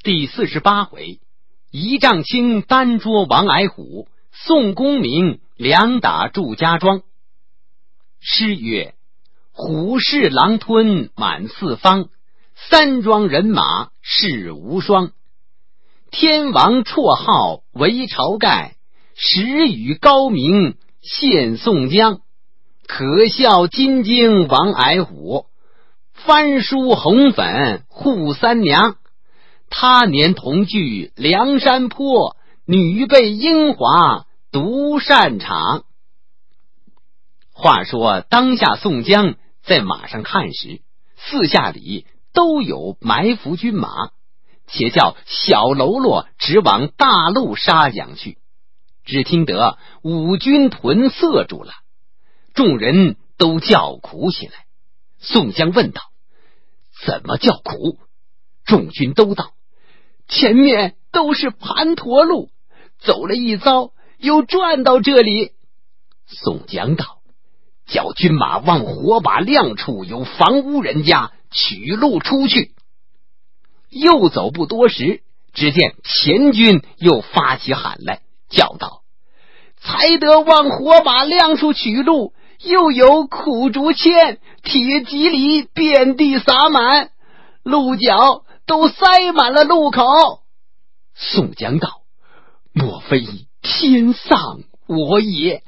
第48回，一丈青单捉王矮虎，宋公明两打祝家庄。诗曰：虎视狼吞满四方，三庄人马势无双。天王绰号为晁盖，时雨高明献宋江。可笑金睛王矮虎，翻书红粉护三娘。他年同居梁山坡，女被英华独擅长。话说当下宋江在马上看时，四下里都有埋伏军马，且叫小喽啰直往大路杀将去。只听得五军屯塞住了，众人都叫苦起来。宋江问道：怎么叫苦？众军都道：前面都是盘陀路，走了一遭又转到这里。宋江道：叫军马往火把亮处有房屋人家取路出去。又走不多时，只见前军又发起喊来，叫道：才得往火把亮处取路，又有苦竹签、铁蒺藜遍地撒满，鹿角都塞满了路口。宋江道：莫非天丧我也？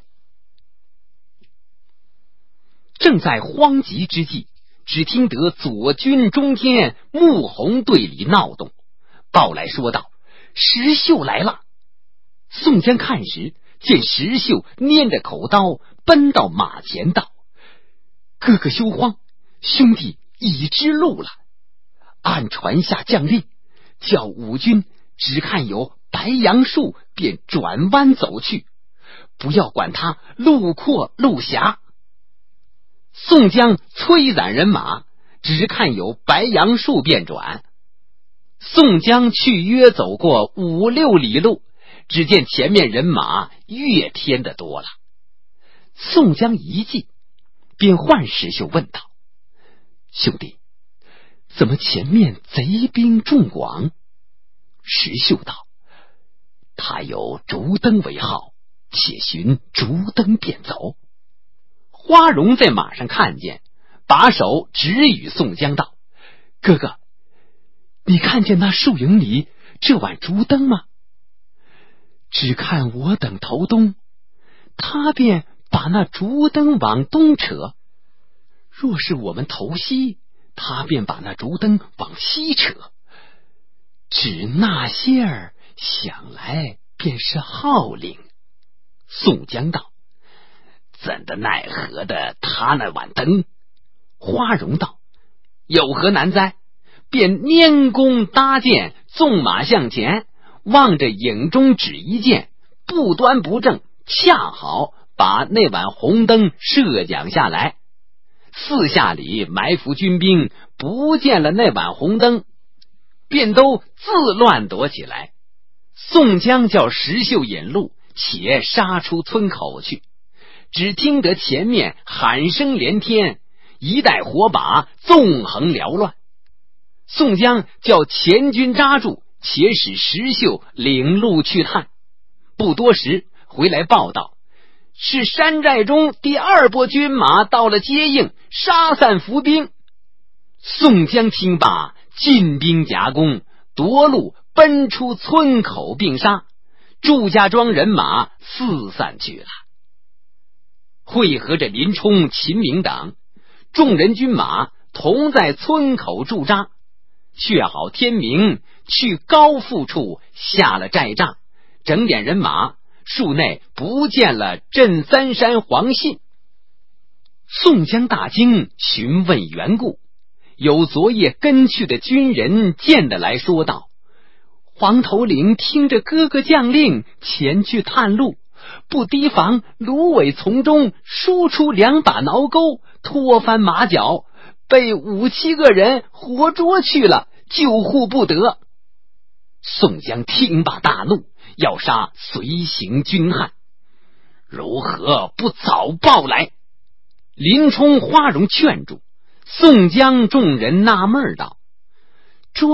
正在慌急之际，只听得左军中天穆弘队里闹动，报来说道：石秀来了。宋江看时，见石秀拈着口刀奔到马前道：哥哥休慌，兄弟已知路了。按传下将令，叫五军只看有白杨树便转弯走去，不要管他路阔路狭。宋江催攒人马，只看有白杨树便转。宋江去约走过5、6里路，只见前面人马越添的多了。宋江一进，便唤石秀问道：兄弟，怎么前面贼兵众广？石秀道：他有竹灯为号，且寻竹灯便走。花荣在马上看见，把手指与宋江道：哥哥，你看见那树影里这碗竹灯吗？只看我等头东，他便把那竹灯往东扯；若是我们头西，他便把那竹灯往西扯。只那些儿想来便是号令。宋江道：怎的奈何的他那碗灯？花荣道：有何难哉？便拈弓搭箭，纵马向前，望着影中指一箭，不端不正，恰好把那碗红灯射将下来。四下里埋伏军兵不见了那碗红灯，便都自乱躲起来。宋江叫石秀引路，且杀出村口去。只听得前面喊声连天，一带火把纵横缭乱。宋江叫前军扎住，且使石秀领路去探。不多时回来报道，是山寨中第2拨军马到了接应，杀散伏兵。宋江听罢，进兵夹攻，夺路奔出村口并杀，祝家庄人马四散去了。会合着林冲、秦明等众人军马同在村口驻扎，却好天明去高阜处下了寨帐，整点人马，树内不见了镇三山黄信。宋江大惊，询问缘故。有昨夜跟去的军人见得来说道：黄头领听着哥哥将令，前去探路，不提防芦苇丛中输出2把挠钩，拖翻马脚，被5、7个人活捉去了，救护不得。宋江听罢大怒，要杀随行军汉，如何不早报来？林冲、花荣劝住。宋江众人纳闷道：庄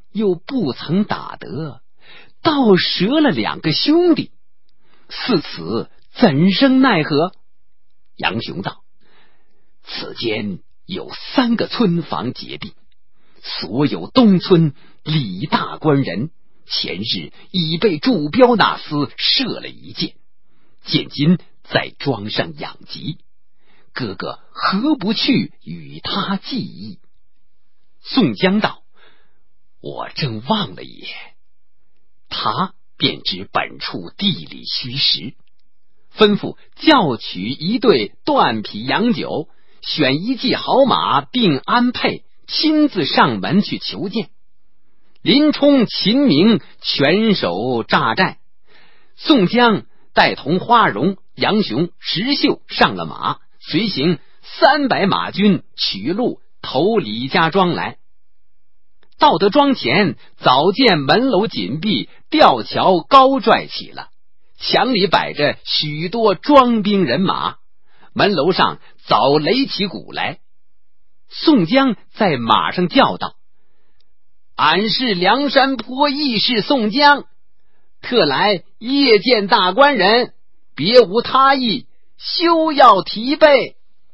又不曾打得，倒折了2个兄弟，似此怎生奈何？杨雄道：此间有3个村房结壁，所有东村李大官人前日已被祝彪那厮射了一箭，现今在庄上养疾，哥哥何不去与他计议？宋江道：我正忘了也。他便知本处地理虚实，吩咐叫取一对断匹洋酒，选1骑好马并安配，亲自上门去求见。林冲、秦明全守栅寨，宋江带同花荣、杨雄、石秀上了马，随行300马军取路投李家庄来。到得庄前，早见门楼紧闭，吊桥高拽起了，墙里摆着许多庄兵人马，门楼上早擂起鼓来。宋江在马上叫道：俺是梁山泊义士宋江，特来夜见大官人，别无他意，休要提备。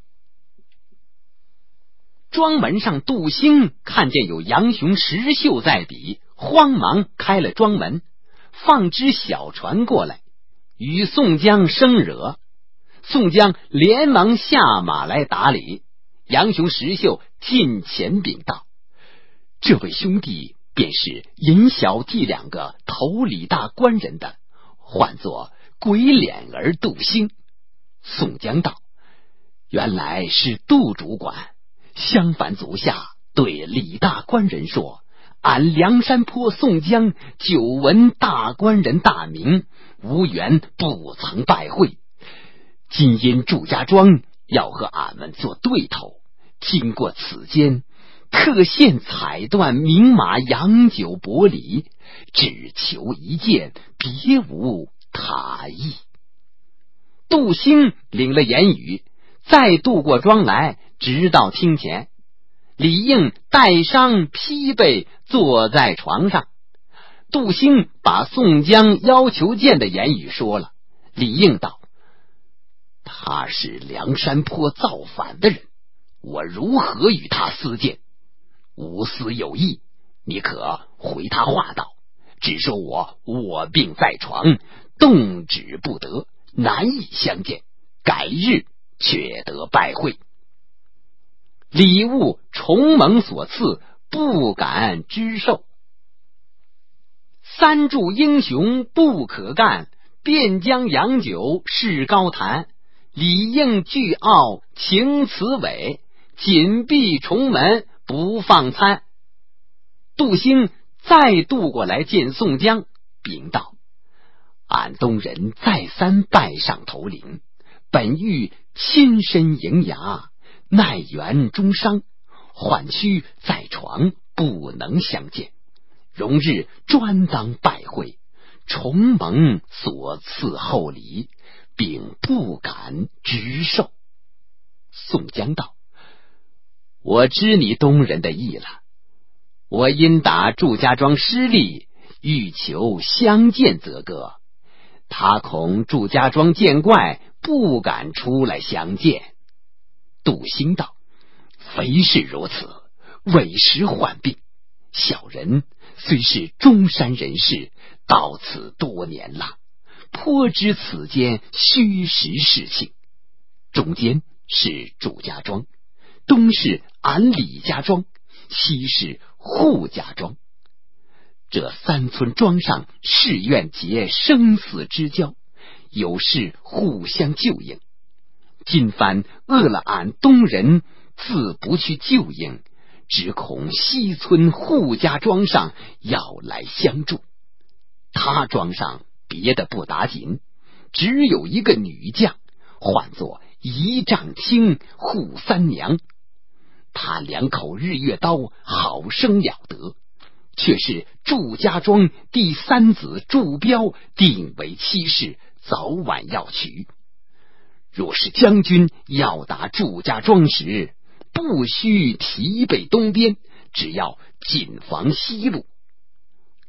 庄门上杜兴看见有杨雄、石秀在彼，慌忙开了庄门，放只小船过来，与宋江生惹。宋江连忙下马来打理。杨雄、石秀近前禀道：这位兄弟便是尹小弟2个头里大官人的，唤作鬼脸儿杜兴。宋江道：原来是杜主管。襄樊足下对李大官人说，俺梁山泊宋江久闻大官人大名，无缘不曾拜会，今因祝家庄要和俺们做对头，经过此间，特现彩缎名马洋酒薄礼，只求一见，别无他意。杜兴领了言语，再渡过庄来，直到厅前。李应带伤披被坐在床上，杜兴把宋江要求见的言语说了。李应道：他是梁山泊造反的人，我如何与他私见？无私有意，你可回他话道，只说我卧病在床，动止不得，难以相见，改日却得拜会。礼物重蒙所赐，不敢知受。3柱英雄不可干，便将洋酒示高谈。李应倨傲情辞伟，紧闭重门不放餐。杜兴再渡过来见宋江，禀道：俺东人再三拜上头领，本欲亲身迎牙，奈缘中伤，缓须在床，不能相见，容日专当拜会，重蒙所赐厚礼，并不敢直受。宋江道：我知你东人的意了，我因打祝家庄失利，欲求相见则个，他恐祝家庄见怪，不敢出来相见。杜兴道：非是如此，委实患病，小人虽是中山人士，到此多年了，颇知此间虚实事情。中间是祝家庄，东是俺李家庄，西是扈家庄，这3村庄上誓愿结生死之交，有事互相救应。今番饿了俺东人，自不去救应，只恐西村扈家庄上要来相助。他庄上别的不打紧，只有一个女将，唤作一丈青扈三娘。他2口日月刀，好生了得，却是祝家庄第3子祝彪定为妻室，早晚要娶。若是将军要打祝家庄时，不须提备东边，只要紧防西路，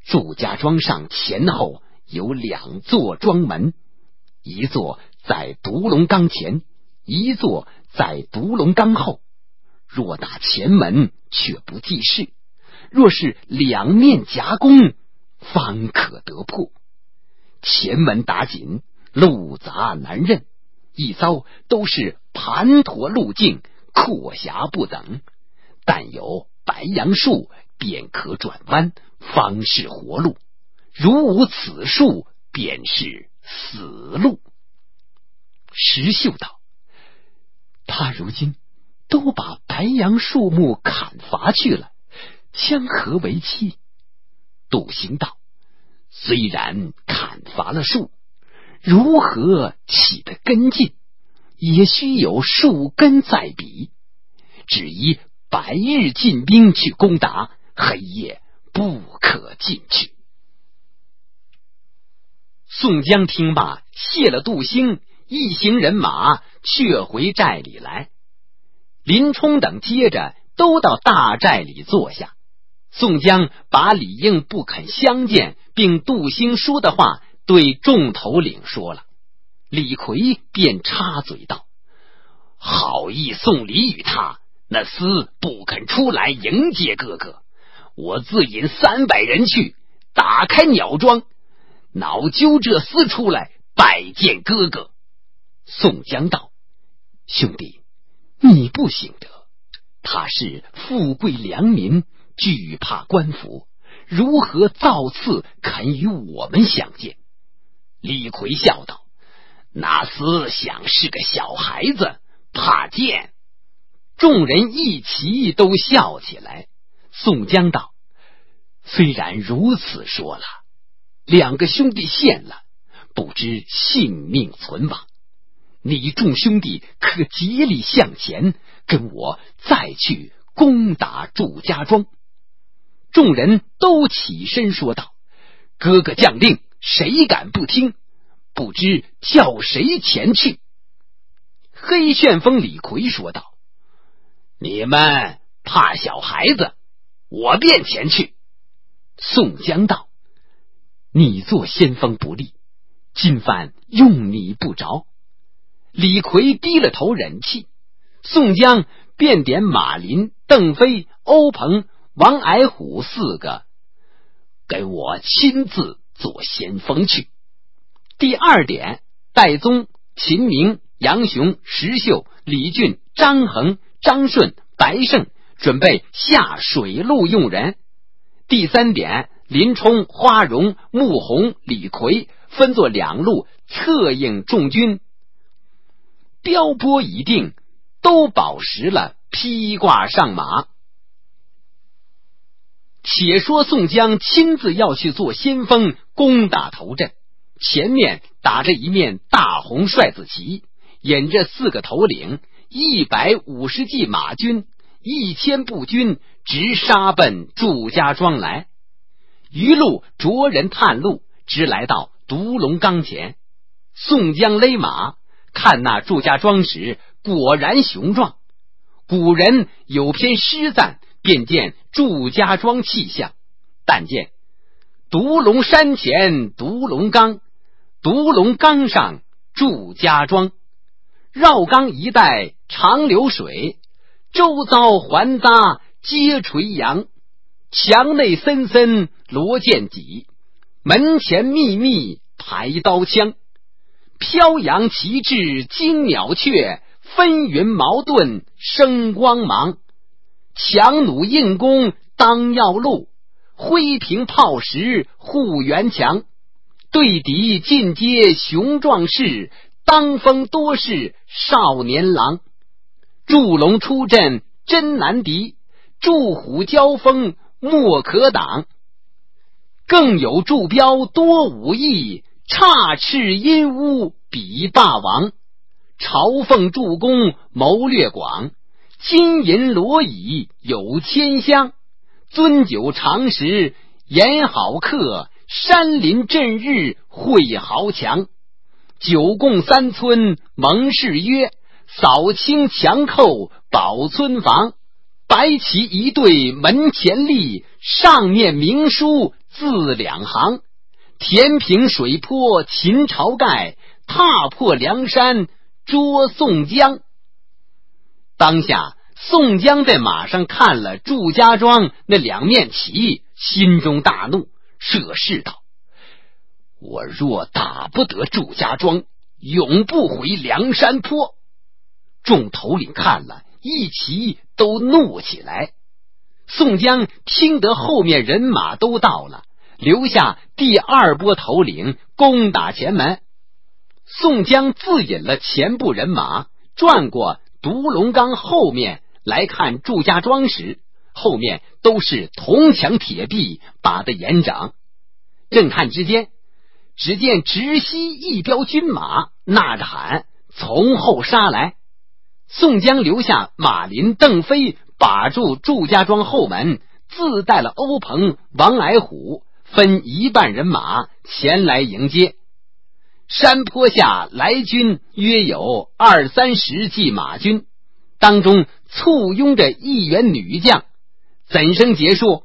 祝家庄上前后有2座庄门，一座在独龙冈前，一座在独龙冈后。若打前门，却不济事；若是两面夹攻，方可得破。前门打紧，路杂难认，一遭都是盘陀路径，阔狭不等，但有白杨树，便可转弯，方是活路；如无此树，便是死路。石秀道：他如今都把白杨树木砍伐去了，将何为期？杜兴道：虽然砍伐了树，如何起得根进？也须有树根在彼，只宜白日进兵去攻打，黑夜不可进去。宋江听罢，谢了杜兴，一行人马却回寨里来。林冲等接着都到大寨里坐下。宋江把李应不肯相见并杜兴说的话对众头领说了。李逵便插嘴道：好意送礼与他，那厮不肯出来迎接哥哥，我自引300人去，打开鸟庄，恼揪这厮出来拜见哥哥。宋江道：兄弟，你不醒得，他是富贵良民，惧怕官府，如何造次肯与我们相见？李逵笑道：那厮想是个小孩子，怕见。众人一齐都笑起来。宋江道：虽然如此说了，2个兄弟陷了，不知性命存亡，你众兄弟可竭力向前，跟我再去攻打祝家庄。众人都起身说道：哥哥将令，谁敢不听？不知叫谁前去？黑旋风李逵说道：你们怕小孩子，我便前去。宋江道：你做先锋不利，今番用你不着。李逵低了头忍气。宋江便点马林、邓飞、欧鹏、王矮虎4个，跟我亲自做先锋去。第2点，戴宗、秦明、杨雄、石秀、李俊、张衡、张顺、白胜准备下水路用人。第3点，林冲、花荣、穆弘、李逵分作2路策应众军。标拨已定，都饱食了，披挂上马。且说宋江亲自要去做先锋，攻打头阵，前面打着一面大红帅字旗，引着4个头领，150骑马军，1000步军，直杀奔祝家庄来。余路着人探路，直来到独龙冈前。宋江勒马，看那祝家庄时，果然雄壮。古人有篇诗赞，便见祝家庄气象，但见独龙山前独龙冈，独龙冈上祝家庄，绕冈一带长流水，周遭环匝皆垂杨，墙内森森罗箭戟，门前密密排刀枪，飘扬旗帜惊鸟雀，纷纭矛盾生光芒，强弩硬弓当要路，挥平炮石护园墙，对敌进阶雄壮士，当锋多是少年郎。祝龙出阵真难敌，祝虎交锋莫可挡，更有祝标多武艺，插翅阴乌比霸王，朝奉助攻谋略广，金银罗椅有千箱，尊酒长食言好客，山林镇日会豪强，九共3村盟誓约，扫清强寇保村防， 摆起一对门前立，上面明书字两行：填平水坡秦朝盖，踏破梁山捉宋江。当下宋江在马上看了祝家庄那两面旗，心中大怒，设誓道：我若打不得祝家庄，永不回梁山坡。众头领看了，一齐都怒起来。宋江听得后面人马都到了，留下第二波头领攻打前门。宋江自引了前部人马，转过独龙岗后面来看祝家庄时，后面都是铜墙铁壁，把得严整。正看之间，只见直西一彪军马，呐着喊从后杀来。宋江留下马林、邓飞把住祝家庄后门，自带了欧鹏、王矮虎，分一半人马前来迎接。山坡下来军约有20-30骑马军，当中簇拥着一员女将，怎生结束？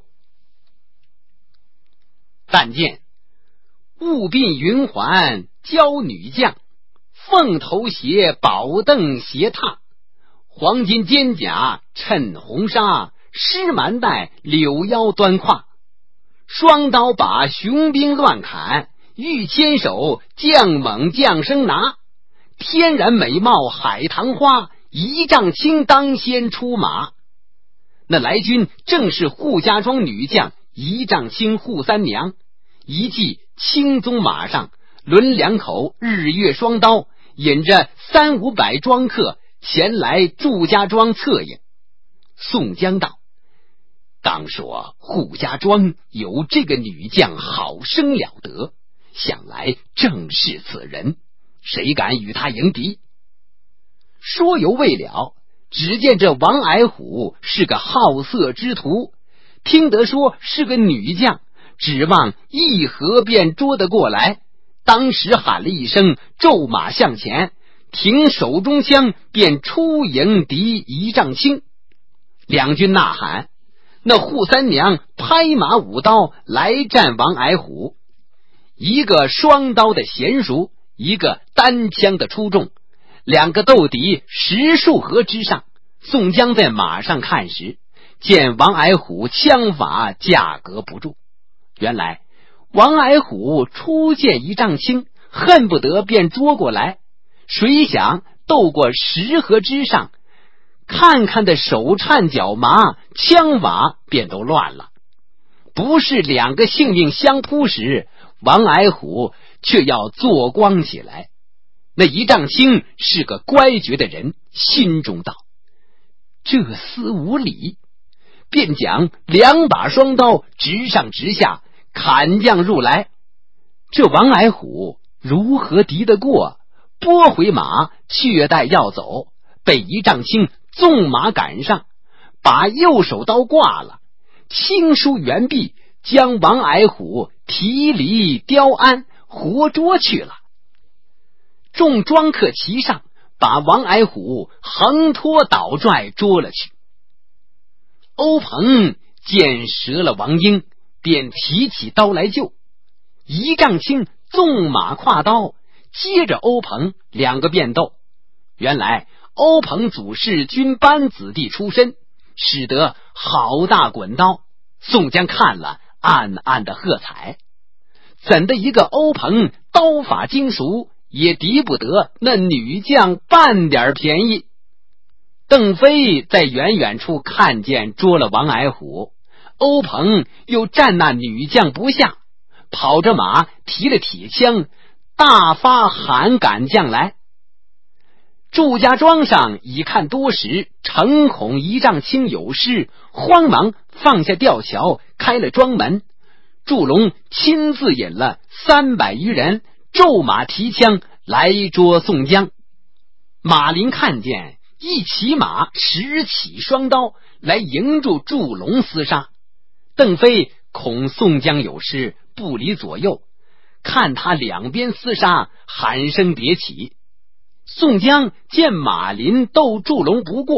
但见雾鬓云环娇女将，凤头鞋宝凳斜踏，黄金肩甲衬红纱，湿蛮带柳腰端挎，双刀把雄兵乱砍，玉牵手将猛将声拿，天然美貌海棠花，一丈青当先出马。那来军正是扈家庄女将一丈青扈三娘，一骑青鬃马上，抡两口日月双刀，引着300-500庄客前来祝家庄策应。宋江道：当说扈家庄有这个女将好生了得，想来正是此人，谁敢与他迎敌？说犹未了，只见这王矮虎是个好色之徒，听得说是个女将，指望一合便捉得过来，当时喊了一声，骤马向前，停手中枪，便出迎敌一丈青。两军呐喊，那扈三娘拍马舞刀来战王矮虎，一个双刀的娴熟，一个单枪的出众，两个斗敌10数合之上。宋江在马上看时，见王矮虎枪法架格不住，原来王矮虎初见一丈青，恨不得便捉过来，谁想斗过10合之上，看看的手颤脚麻，枪法便都乱了。不是两个性命相扑时，王矮虎却要做光起来。那一丈青是个乖觉的人，心中道：这厮无礼，便将2把双刀直上直下砍将入来。这王矮虎如何敌得过？拨回马，却待要走，被一丈青纵马赶上，把右手刀挂了，轻舒猿臂，将王矮虎提离雕鞍，活捉去了。众庄客齐上，把王矮虎横拖倒拽捉了去。欧鹏见折了王英，便提起刀来救。一丈青纵马跨刀，接着欧鹏，两个便斗。原来欧鹏祖是军班子弟出身，使得好大滚刀。宋江看了，暗暗的喝彩。怎的一个欧鹏刀法精熟，也敌不得那女将半点便宜。邓飞在远远处看见捉了王矮虎，欧鹏又战那女将不下，跑着马提了铁枪，大发喊赶将来。祝家庄上已看多时，诚恐一丈青有失，慌忙放下吊桥，开了庄门。祝龙亲自引了300余人，骤马提枪来捉宋江。马林看见，一骑马拾起双刀来迎住祝龙厮杀。邓飞恐宋江有失，不离左右，看他两边厮杀，喊声迭起。宋江见马林斗祝龙不过，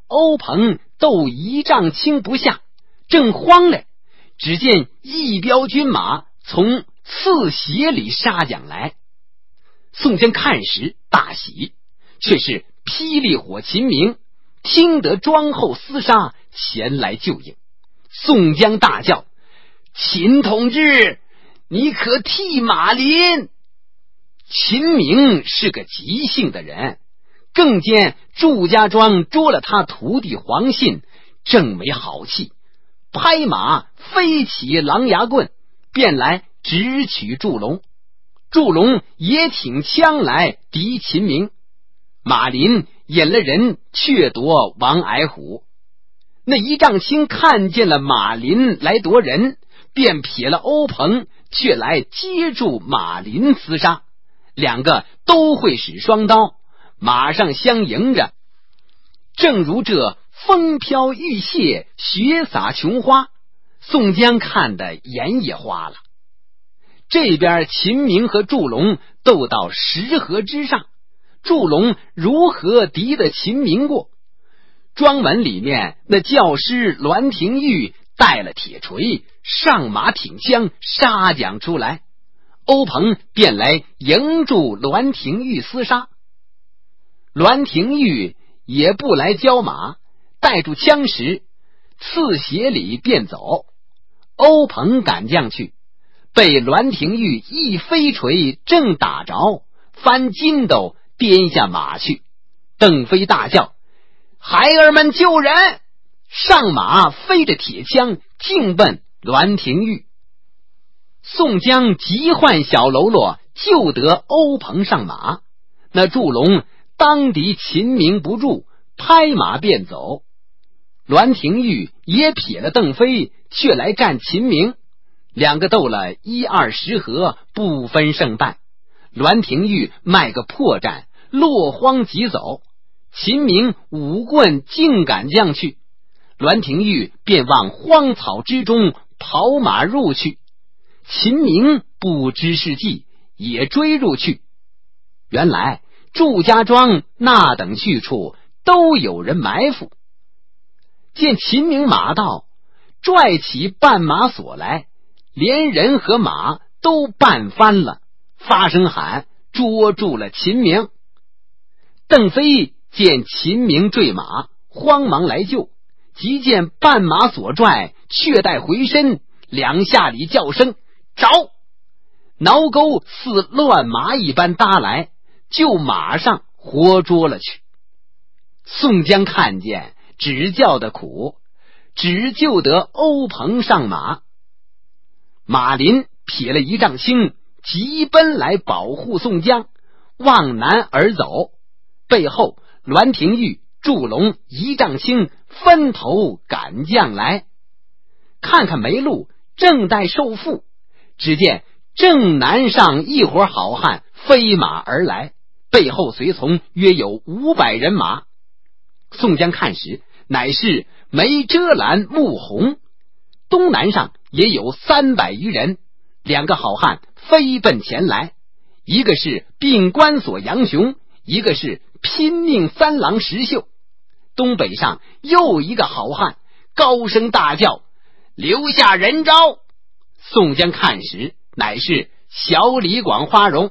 欧鹏斗1丈青不下，正慌嘞，只见一彪军马从刺斜里杀将来。宋江看时大喜，却是霹雳火秦明听得庄后厮杀，前来救应。宋江大叫：秦同志，你可替马林！秦明是个急性的人，更见祝家庄捉了他徒弟黄信，正没好气，拍马飞起狼牙棍，便来直取祝龙。祝龙也挺枪来敌秦明，马林引了人却夺王矮虎。那1丈青看见了马林来夺人，便撇了欧鹏，却来接住马林厮杀。两个都会使双刀，马上相迎着，正如这风飘玉屑，雪洒琼花。宋江看得眼也花了。这边秦明和祝龙斗到石河之上，祝龙如何敌得秦明过？庄门里面那教师栾廷玉带了铁锤，上马挺枪杀将出来，欧鹏便来迎住栾廷玉厮杀。栾廷玉也不来交马，带住枪时刺斜里便走。欧鹏赶将去，被栾廷玉一飞锤正打着，翻筋斗颠下马去。邓飞大叫：孩儿们救人！上马飞着铁枪径奔栾廷玉。宋江急唤小喽啰救得欧鹏上马，那祝龙当敌秦明不住，拍马便走。栾廷玉也撇了邓飞，却来战秦明，两个斗了1-20合，不分胜败。栾廷玉卖个破绽，落荒即走。秦明舞棍竟赶将去，栾廷玉便往荒草之中跑马入去。秦明不知是计，也追入去。原来祝家庄那等去处都有人埋伏。见秦明马到，拽起绊马索来，连人和马都绊翻了，发声喊捉住了秦明。邓飞见秦明坠马，慌忙来救，即见绊马所拽，却待回身，两下里叫声着，挠钩似乱麻一般搭来，就马上活捉了去。宋江看见，只叫得苦，只救得欧鹏上马。马林撇了1丈青，急奔来保护宋江，往南而走。背后栾廷玉、祝龙、1丈青分头赶将来。看看没路，正待受缚，只见正南上一伙好汉飞马而来，背后随从约有500人马。宋江看时，乃是梅遮拦、穆弘，东南上也有300余人，两个好汉飞奔前来，一个是并关索杨雄，一个是拼命三郎石秀。东北上又一个好汉高声大叫：留下人招！宋江看时，乃是小李广、花荣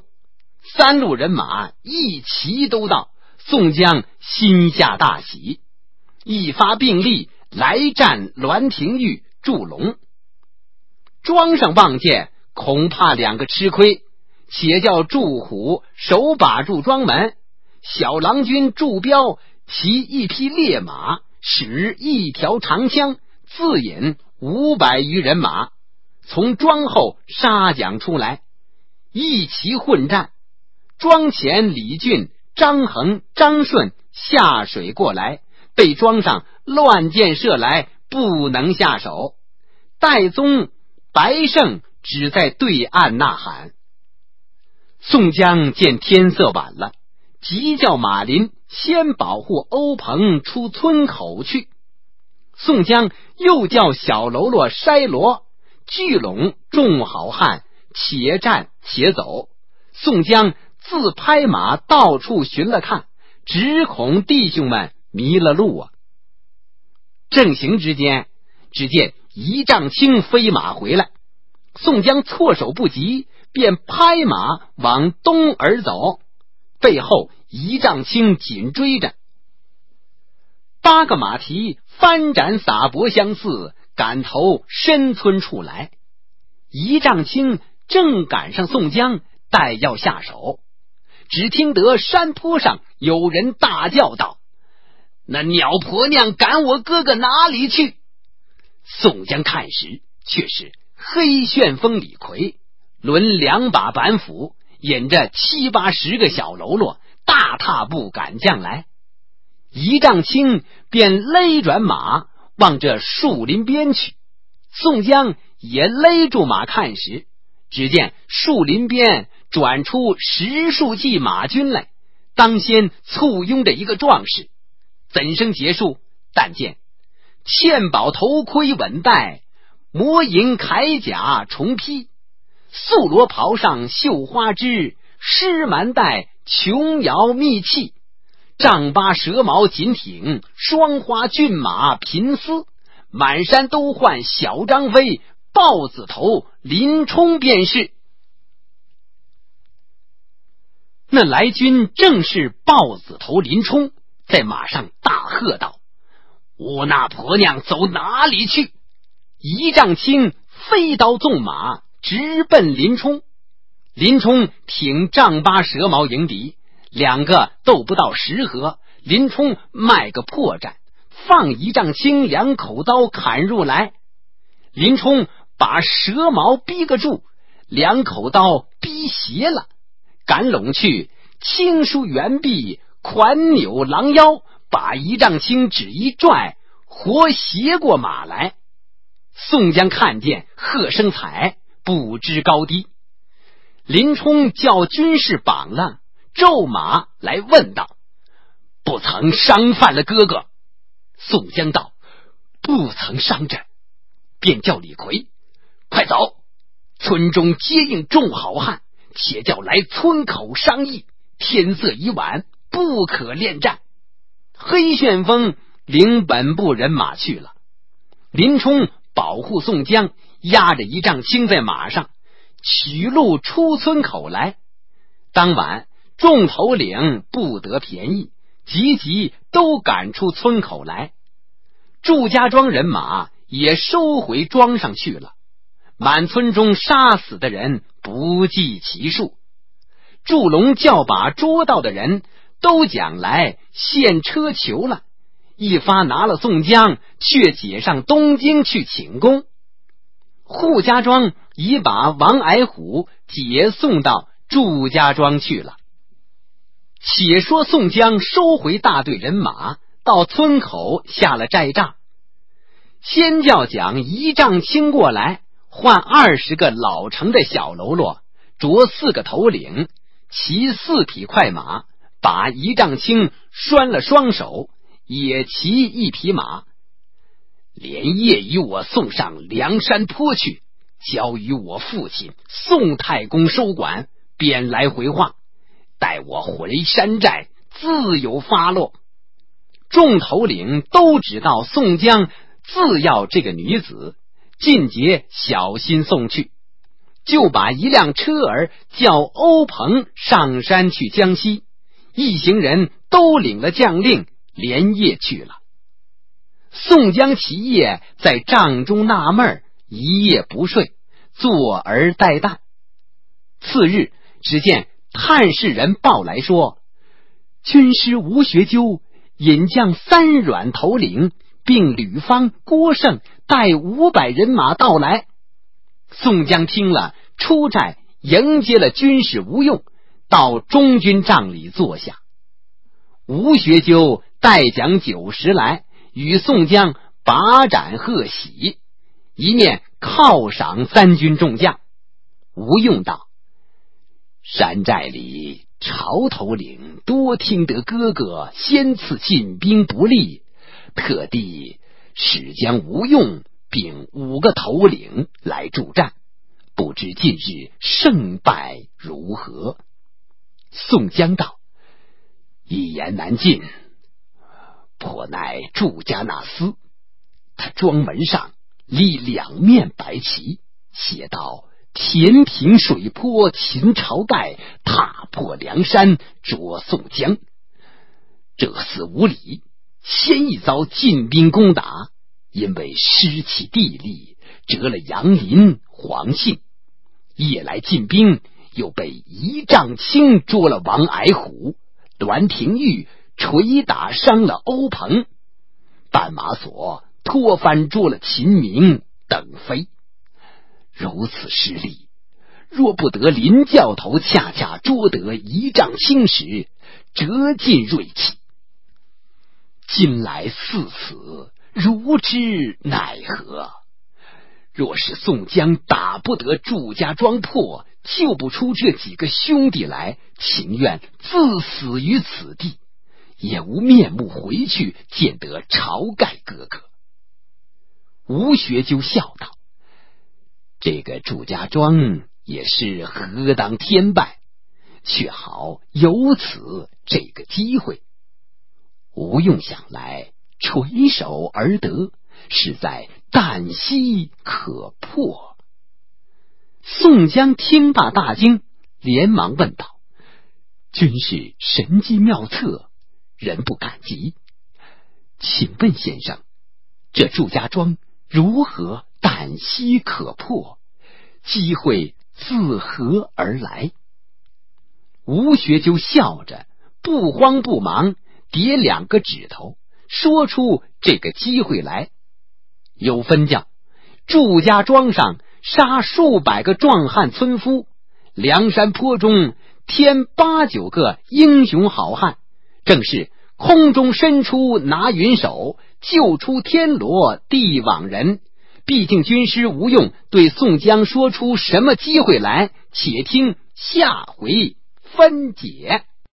，3路人马一齐都到。宋江心下大喜，一发并力来战栾廷玉、祝龙。庄上望见，恐怕两个吃亏，且叫祝虎手把住庄门，小郎君祝彪骑一匹烈马，使一条长枪，自引500余人马从庄后杀将出来，一齐混战。庄前李俊、张衡、张顺下水过来，被庄上乱箭射来，不能下手。戴宗、白胜只在对岸呐喊。宋江见天色晚了，急叫马林先保护欧鹏出村口去。宋江又叫小喽啰筛罗聚拢众好汉，且战且走。宋江自拍马到处寻了看，只恐弟兄们迷了路啊。 正行之间，只见仪仗卿飞马回来，宋江措手不及，便拍马往东而走，背后仪仗卿紧追着。8个马蹄翻展撒脖相似，赶头深村处来。仪仗卿正赶上宋江，待要下手，只听得山坡上有人大叫道：那鸟婆娘赶我哥哥哪里去？宋江看时，却是黑旋风李逵抡2把板斧，引着7、80个小喽啰，大踏步赶将来。仪仗卿便勒转马，往这树林边去。宋江也勒住马看时，只见树林边转出10数骑马军来，当先簇拥着一个壮士。怎生结束？但见嵌宝头盔稳戴，魔银铠甲重披，素罗袍上绣花枝，狮蛮带琼瑶密器，丈八蛇矛紧挺，双花骏马频嘶，满山都唤小张飞，豹子头林冲便是。那来军正是豹子头林冲，在马上大喝道：我那婆娘走哪里去？仪仗卿飞刀纵马，直奔林冲。林冲挺丈八蛇矛迎敌，2个斗不到10合，林冲卖个破绽，放仪仗卿2口刀砍入来。林冲把蛇矛逼个住，2口刀逼斜了，赶拢去，轻舒猿臂，款扭狼腰，把仪仗卿只一拽，活斜过马来。宋江看见，喝声彩，不知高低。林冲叫军士绑了，骤马来问道：不曾伤犯了哥哥？宋江道：不曾伤着。便叫李逵：快走，村中接应众好汉，且叫来村口商议，天色已晚，不可恋战。黑旋风领本部人马去了。林冲保护宋江，压着仪仗卿在马上，取路出村口来。当晚众头领不得便宜，急急都赶出村口来。祝家庄人马也收回庄上去了，满村中杀死的人不计其数。祝龙叫把捉到的人都讲来献车求了，一发拿了宋江，却解上东京去请功。扈家庄已把王矮虎解送到祝家庄去了。且说宋江收回大队人马，到村口下了寨帐，先叫讲仪仗卿过来，换20个老成的小喽啰，着4个头领，骑4匹快马，把仪仗卿拴了双手，也骑1匹马，连夜与我送上梁山坡去，交与我父亲宋太公收管，便来回话，待我回山寨，自有发落。众头领都知道宋江自要这个女子，尽皆小心送去，就把1辆车儿叫欧鹏上山去江西，一行人都领了将令，连夜去了。宋江起夜在帐中纳闷，一夜不睡，坐而待旦。次日，只见探视人报来说，军师吴学究引将3阮头领，并吕方、郭盛带500人马到来。宋江听了，出寨迎接了军士吴用，到中军帐里坐下。吴学究带奖90来，与宋江把盏贺喜，一面犒赏3军众将。吴用道：山寨里曹头领多听得哥哥先次进兵不利，特地使将吴用并5个头领来助战，不知近日胜败如何？宋江道：一言难尽，颇乃祝家那厮， 他庄门上立2面白旗，写道：填平水泊秦晁盖，踏破梁山捉宋江。这厮无礼，先一遭晋兵攻打，因为失其地利，折了杨林、黄信。夜来晋兵又被一丈青捉了王矮虎，栾廷玉捶打伤了欧鹏，绊马索拖翻捉了秦明等飞。如此失利，若不得林教头恰恰捉得一丈青时，折尽锐气。今来似此，如之奈何？若是宋江打不得祝家庄破，救不出这几个兄弟来，情愿自死于此地，也无面目回去见得晁盖哥哥。吴学究笑道：这个祝家庄也是何当天败，却好有此这个机会。吴用想来，垂手而得，是在旦夕可破。宋江听罢大惊，连忙问道：真是神机妙策，人不敢及。请问先生，这祝家庄如何旦夕可破？机会自何而来？吴学究笑着不慌不忙叠2个指头，说出这个机会来。有分教，祝家庄上杀数百个壮汉村夫，梁山坡中添8、9个英雄好汉，正是空中伸出拿云手，救出天罗地网人。毕竟军师吴用对宋江说出什么机会来，且听下回分解。